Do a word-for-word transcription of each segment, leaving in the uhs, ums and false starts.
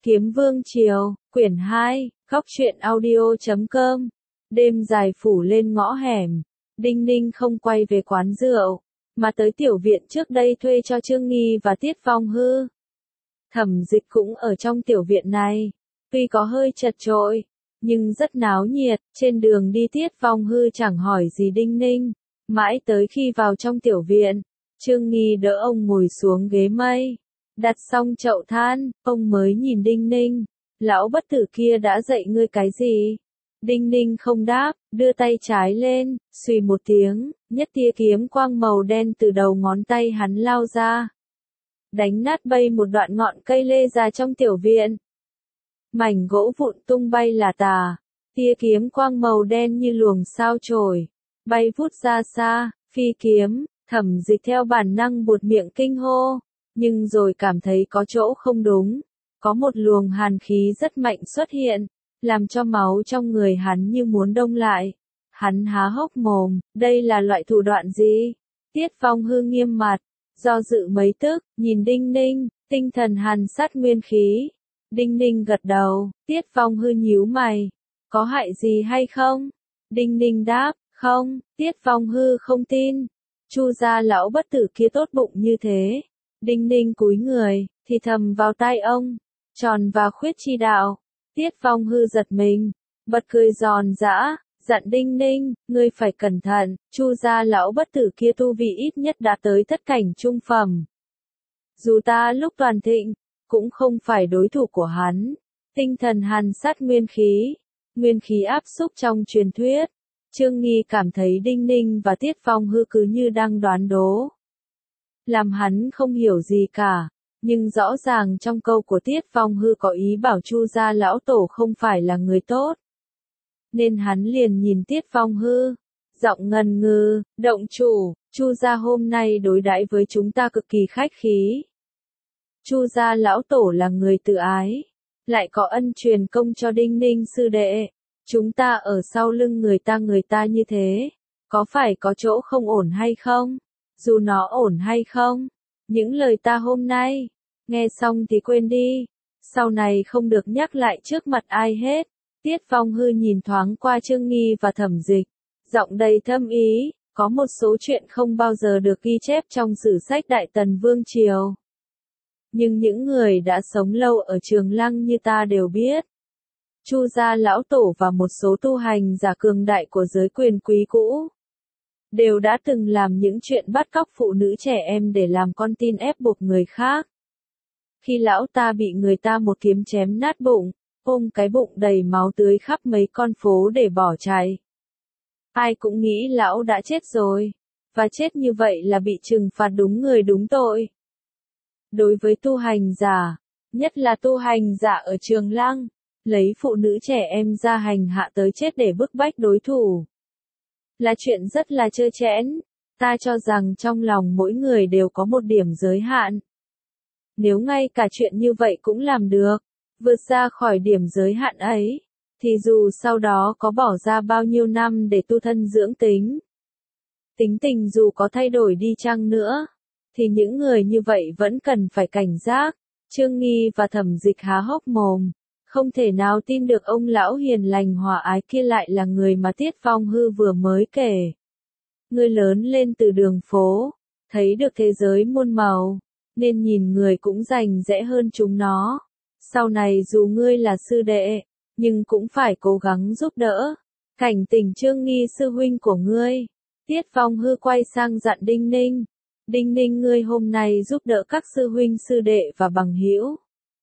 Kiếm Vương Triều, quyển hai, góc truyện audio chấm com. Đêm dài phủ lên ngõ hẻm, Đinh Ninh không quay về quán rượu, mà tới tiểu viện trước đây thuê cho Trương Nghi và Tiết Phong Hư. Thẩm Dịch cũng ở trong tiểu viện này, tuy có hơi chật chội, nhưng rất náo nhiệt. Trên đường đi Tiết Phong Hư chẳng hỏi gì Đinh Ninh, mãi tới khi vào trong tiểu viện, Trương Nghi đỡ ông ngồi xuống ghế mây, đặt xong chậu than, ông mới nhìn Đinh Ninh, lão bất tử kia đã dạy ngươi cái gì? Đinh Ninh không đáp, đưa tay trái lên, xùy một tiếng, nhất tia kiếm quang màu đen từ đầu ngón tay hắn lao ra, đánh nát bay một đoạn ngọn cây lê già trong tiểu viện. Mảnh gỗ vụn tung bay là tà, tia kiếm quang màu đen như luồng sao chổi, bay vút ra xa. Phi kiếm. Thẩm Dịch theo bản năng buột miệng kinh hô, nhưng rồi cảm thấy có chỗ không đúng, có một luồng hàn khí rất mạnh xuất hiện, làm cho máu trong người hắn như muốn đông lại. Hắn há hốc mồm, đây là loại thủ đoạn gì? Tiết Phong Hư nghiêm mặt, do dự mấy tức, nhìn Đinh Ninh, tinh thần hàn sát nguyên khí. Đinh Ninh gật đầu, Tiết Phong Hư nhíu mày, có hại gì hay không? Đinh Ninh đáp, không. Tiết Phong Hư không tin. Chu gia lão bất tử kia tốt bụng như thế. Đinh Ninh cúi người, thì thầm vào tai ông, tròn và khuyết chi đạo. Tiết Phong Hư giật mình, bật cười giòn giã, dặn Đinh Ninh, ngươi phải cẩn thận, Chu gia lão bất tử kia tu vị ít nhất đã tới thất cảnh trung phẩm. Dù ta lúc toàn thịnh, cũng không phải đối thủ của hắn. Tinh thần hàn sát nguyên khí, nguyên khí áp xúc trong truyền thuyết. Trương Nghi cảm thấy Đinh Ninh và Tiết Phong Hư cứ như đang đoán đố, làm hắn không hiểu gì cả, nhưng rõ ràng trong câu của Tiết Phong Hư có ý bảo Chu gia lão tổ không phải là người tốt. Nên hắn liền nhìn Tiết Phong Hư, giọng ngần ngừ, động chủ, Chu gia hôm nay đối đãi với chúng ta cực kỳ khách khí. Chu gia lão tổ là người tự ái, lại có ân truyền công cho Đinh Ninh sư đệ. Chúng ta ở sau lưng người ta người ta như thế, có phải có chỗ không ổn hay không? Dù nó ổn hay không, những lời ta hôm nay, nghe xong thì quên đi, sau này không được nhắc lại trước mặt ai hết. Tiết Phong Hư nhìn thoáng qua Trương Nghi và Thẩm Dịch, giọng đầy thâm ý, có một số chuyện không bao giờ được ghi chép trong sử sách Đại Tần Vương Triều. Nhưng những người đã sống lâu ở Trường Lăng như ta đều biết. Chu gia lão tổ và một số tu hành giả cường đại của giới quyền quý cũ đều đã từng làm những chuyện bắt cóc phụ nữ trẻ em để làm con tin ép buộc người khác. Khi lão ta bị người ta một kiếm chém nát bụng, ôm cái bụng đầy máu tươi khắp mấy con phố để bỏ chạy. Ai cũng nghĩ lão đã chết rồi, và chết như vậy là bị trừng phạt đúng người đúng tội. Đối với tu hành giả, nhất là tu hành giả ở Trường Lăng, lấy phụ nữ trẻ em ra hành hạ tới chết để bức bách đối thủ, là chuyện rất là trơ trẽn. Ta cho rằng trong lòng mỗi người đều có một điểm giới hạn. Nếu ngay cả chuyện như vậy cũng làm được, vượt ra khỏi điểm giới hạn ấy, thì dù sau đó có bỏ ra bao nhiêu năm để tu thân dưỡng tính, tính tình dù có thay đổi đi chăng nữa, thì những người như vậy vẫn cần phải cảnh giác. Trương Nghi và Thẩm Dịch há hốc mồm, không thể nào tin được ông lão hiền lành hòa ái kia lại là người mà Tiết Phong Hư vừa mới kể. Ngươi lớn lên từ đường phố, thấy được thế giới muôn màu, nên nhìn người cũng rành rẽ hơn chúng nó. Sau này dù ngươi là sư đệ, nhưng cũng phải cố gắng giúp đỡ, cảnh tỉnh Trương Nghi sư huynh của ngươi. Tiết Phong Hư quay sang dặn Đinh Ninh, Đinh Ninh ngươi hôm nay giúp đỡ các sư huynh sư đệ và bằng hữu.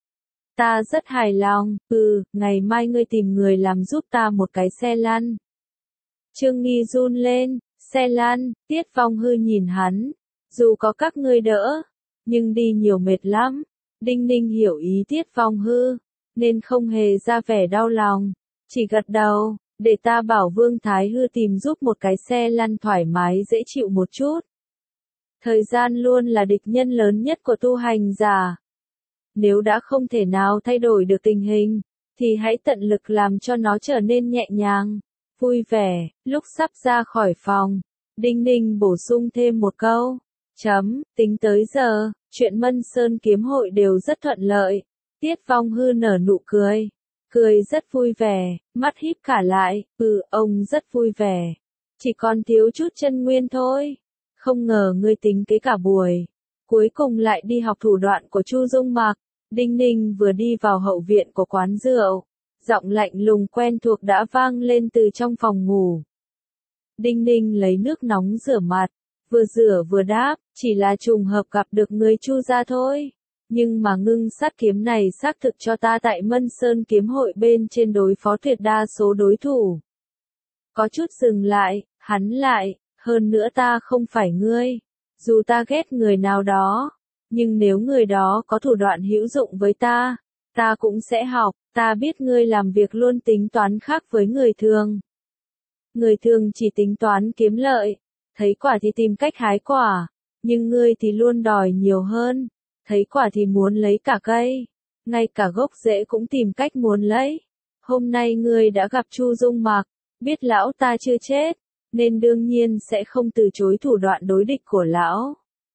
Ta rất hài lòng, ừ, ngày mai ngươi tìm người làm giúp ta một cái xe lăn. Trương Nghi run lên, xe lăn. Tiết Phong Hư nhìn hắn, dù có các ngươi đỡ, nhưng đi nhiều mệt lắm. Đinh Ninh hiểu ý Tiết Phong Hư, nên không hề ra vẻ đau lòng, chỉ gật đầu, để ta bảo Vương Thái Hư tìm giúp một cái xe lăn thoải mái dễ chịu một chút. Thời gian luôn là địch nhân lớn nhất của tu hành giả. Nếu đã không thể nào thay đổi được tình hình, thì hãy tận lực làm cho nó trở nên nhẹ nhàng, vui vẻ. Lúc sắp ra khỏi phòng, Đinh Ninh bổ sung thêm một câu, chấm, tính tới giờ, chuyện Mân Sơn kiếm hội đều rất thuận lợi. Tiết Vong Hư nở nụ cười. Cười rất vui vẻ, mắt híp cả lại, ừ, ông rất vui vẻ. Chỉ còn thiếu chút chân nguyên thôi. Không ngờ ngươi tính kế cả buổi. Cuối cùng lại đi học thủ đoạn của Chu Dung Mặc. Đinh Ninh vừa đi vào hậu viện của quán rượu. Giọng lạnh lùng quen thuộc đã vang lên từ trong phòng ngủ. Đinh Ninh lấy nước nóng rửa mặt. Vừa rửa vừa đáp, chỉ là trùng hợp gặp được người Chu gia thôi. Nhưng mà ngưng sát kiếm này xác thực cho ta tại Mân Sơn kiếm hội bên trên đối phó tuyệt đa số đối thủ. Có chút dừng lại, hắn lại, hơn nữa ta không phải ngươi. Dù ta ghét người nào đó, nhưng nếu người đó có thủ đoạn hữu dụng với ta, ta cũng sẽ học, ta biết ngươi làm việc luôn tính toán khác với người thường. Người thường chỉ tính toán kiếm lợi, thấy quả thì tìm cách hái quả, nhưng ngươi thì luôn đòi nhiều hơn. Thấy quả thì muốn lấy cả cây, ngay cả gốc rễ cũng tìm cách muốn lấy. Hôm nay ngươi đã gặp Chu Dung Mặc, biết lão ta chưa chết, nên đương nhiên sẽ không từ chối thủ đoạn đối địch của lão.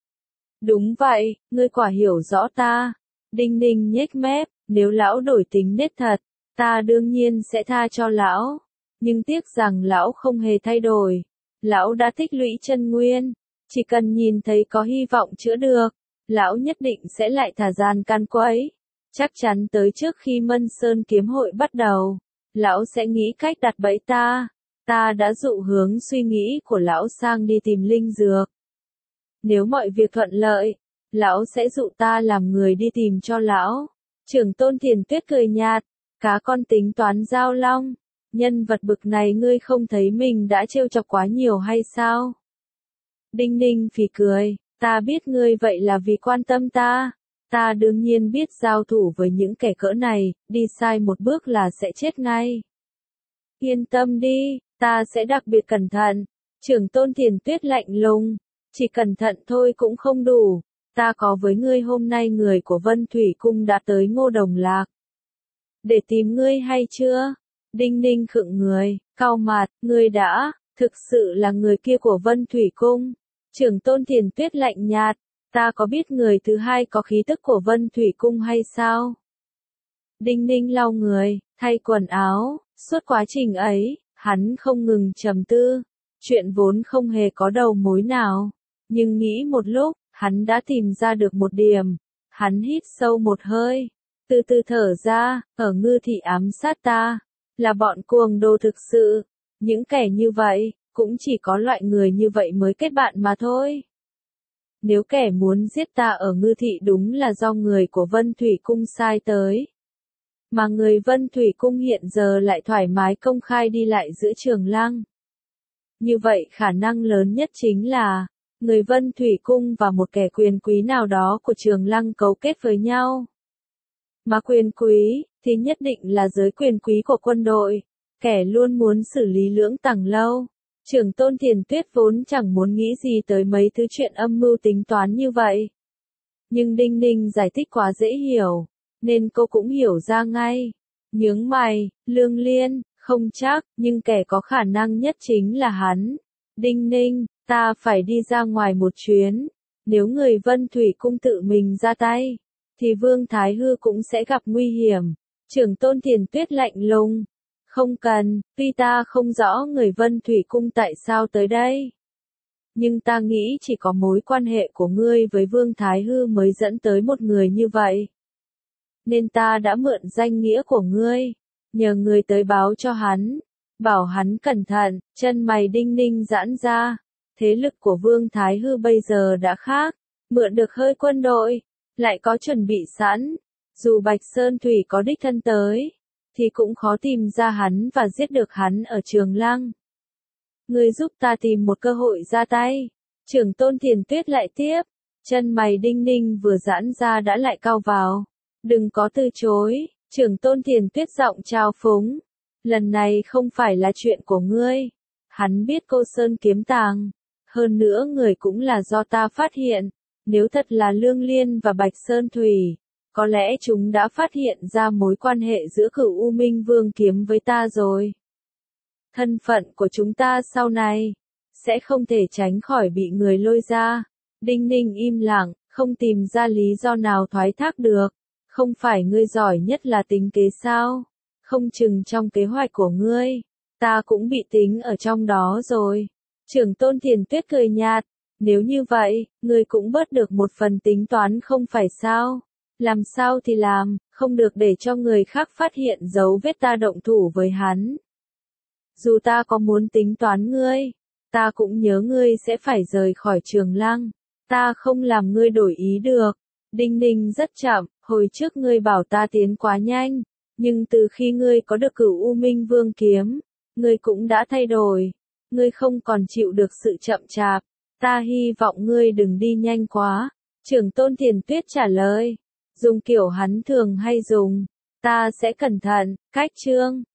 Đúng vậy, ngươi quả hiểu rõ ta. Đinh Ninh nhếch mép, nếu lão đổi tính nết thật, ta đương nhiên sẽ tha cho lão. Nhưng tiếc rằng lão không hề thay đổi. Lão đã tích lũy chân nguyên, chỉ cần nhìn thấy có hy vọng chữa được, lão nhất định sẽ lại thả gian can quấy. Chắc chắn tới trước khi Mân Sơn kiếm hội bắt đầu, lão sẽ nghĩ cách đặt bẫy ta. Ta đã dụ hướng suy nghĩ của lão sang đi tìm linh dược. Nếu mọi việc thuận lợi, lão sẽ dụ ta làm người đi tìm cho lão. Trưởng Tôn Thiền Tuyết cười nhạt, cá con tính toán giao long. Nhân vật bực này ngươi không thấy mình đã trêu chọc quá nhiều hay sao? Đinh Ninh phì cười, ta biết ngươi vậy là vì quan tâm ta. Ta đương nhiên biết giao thủ với những kẻ cỡ này, đi sai một bước là sẽ chết ngay. Yên tâm đi, ta sẽ đặc biệt cẩn thận. Trưởng Tôn Thiền Tuyết lạnh lùng, chỉ cẩn thận thôi cũng không đủ. Ta có với ngươi hôm nay người của Vân Thủy Cung đã tới Ngô Đồng Lạc. Để tìm ngươi hay chưa? Đinh Ninh khựng người, cau mặt, ngươi đã, thực sự là người kia của Vân Thủy Cung. Trưởng Tôn Thiền Tuyết lạnh nhạt, ta có biết người thứ hai có khí tức của Vân Thủy Cung hay sao? Đinh Ninh lau người, thay quần áo, suốt quá trình ấy, hắn không ngừng trầm tư. Chuyện vốn không hề có đầu mối nào, nhưng nghĩ một lúc, hắn đã tìm ra được một điểm. Hắn hít sâu một hơi, từ từ thở ra, ở Ngư Thị ám sát ta, là bọn cuồng đồ thực sự. Những kẻ như vậy, cũng chỉ có loại người như vậy mới kết bạn mà thôi. Nếu kẻ muốn giết ta ở Ngư Thị đúng là do người của Vân Thủy Cung sai tới. Mà người Vân Thủy Cung hiện giờ lại thoải mái công khai đi lại giữa Trường Lăng. Như vậy khả năng lớn nhất chính là, người Vân Thủy Cung và một kẻ quyền quý nào đó của Trường Lăng cấu kết với nhau. Mà quyền quý, thì nhất định là giới quyền quý của quân đội, kẻ luôn muốn xử lý Lưỡng Tằng Lâu. Trưởng Tôn Thiền Tuyết vốn chẳng muốn nghĩ gì tới mấy thứ chuyện âm mưu tính toán như vậy. Nhưng Đinh Ninh giải thích quá dễ hiểu, nên cô cũng hiểu ra ngay. Nhướng mày, Lương Liên, không chắc, nhưng kẻ có khả năng nhất chính là hắn. Đinh Ninh, ta phải đi ra ngoài một chuyến. Nếu người Vân Thủy Cung tự mình ra tay, thì Vương Thái Hư cũng sẽ gặp nguy hiểm. Trưởng Tôn Thiền Tuyết lạnh lùng. Không cần, tuy ta không rõ người Vân Thủy Cung tại sao tới đây. Nhưng ta nghĩ chỉ có mối quan hệ của ngươi với Vương Thái Hư mới dẫn tới một người như vậy. Nên ta đã mượn danh nghĩa của ngươi, nhờ người tới báo cho hắn, bảo hắn cẩn thận. Chân mày Đinh Ninh giãn ra. Thế lực của Vương Thái Hư bây giờ đã khác, mượn được hơi quân đội, lại có chuẩn bị sẵn. Dù Bạch Sơn Thủy có đích thân tới, thì cũng khó tìm ra hắn và giết được hắn ở Trường Lăng. Ngươi giúp ta tìm một cơ hội ra tay. Trưởng Tôn Thiền Tuyết lại tiếp. Chân mày Đinh Ninh vừa giãn ra đã lại cau vào. Đừng có từ chối. Trưởng Tôn Thiền Tuyết giọng trào phúng. Lần này không phải là chuyện của ngươi. Hắn biết Cô Sơn kiếm tàng. Hơn nữa người cũng là do ta phát hiện. Nếu thật là Lương Liên và Bạch Sơn Thủy, có lẽ chúng đã phát hiện ra mối quan hệ giữa Cửu U Minh Vương kiếm với ta rồi. Thân phận của chúng ta sau này sẽ không thể tránh khỏi bị người lôi ra. Đinh Ninh im lặng, không tìm ra lý do nào thoái thác được. Không phải ngươi giỏi nhất là tính kế sao? Không chừng trong kế hoạch của ngươi, ta cũng bị tính ở trong đó rồi. Trưởng tôn Thiền Tuyết cười nhạt, nếu như vậy, ngươi cũng bớt được một phần tính toán không phải sao? Làm sao thì làm, không được để cho người khác phát hiện dấu vết ta động thủ với hắn. Dù ta có muốn tính toán ngươi, ta cũng nhớ ngươi sẽ phải rời khỏi Trường Lăng, ta không làm ngươi đổi ý được. Đinh Ninh rất chậm, hồi trước ngươi bảo ta tiến quá nhanh, nhưng từ khi ngươi có được Cửu U Minh Vương kiếm, ngươi cũng đã thay đổi, ngươi không còn chịu được sự chậm chạp, ta hy vọng ngươi đừng đi nhanh quá. Trưởng tôn Thiền Tuyết trả lời, dùng kiểu hắn thường hay dùng, ta sẽ cẩn thận. Cách chương